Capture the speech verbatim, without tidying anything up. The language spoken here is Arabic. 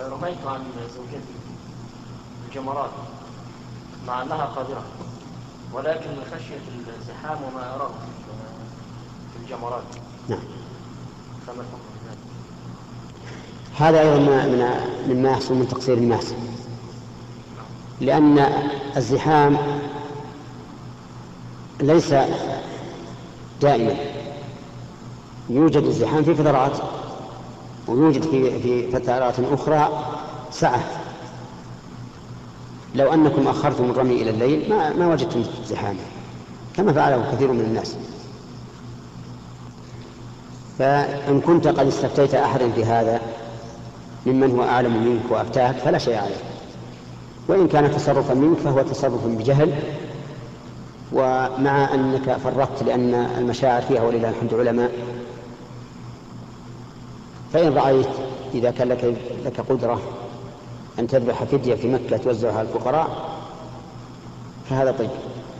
رميت عن زوجتي الجمرات مع أنها قادرة، ولكن من خشية الزحام وما أراه في الجمرات. نعم. فما الحكم في ذلك؟ هذا أيضا من مما يحصل من تقصير الناس، لأن الزحام ليس دائما، يوجد الزحام في فترات ويوجد في في فترات أخرى سعة. لو أنكم أخرتم الرمي إلى الليل ما ما وجدتم زحاما كما فعله كثير من الناس. فإن كنت قد استفتيت أحدا في هذا ممن هو أعلم منك وأفتاك فلا شيء عليه، وإن كان تصرفا منك فهو تصرف بجهل، ومع أنك فرقت لأن المشاعر فيها ولله الحمد علماء. فإن رأيت إذا كان لك, لك قدرة أن تذبح فدية في مكة توزعها على الفقراء فهذا طيب.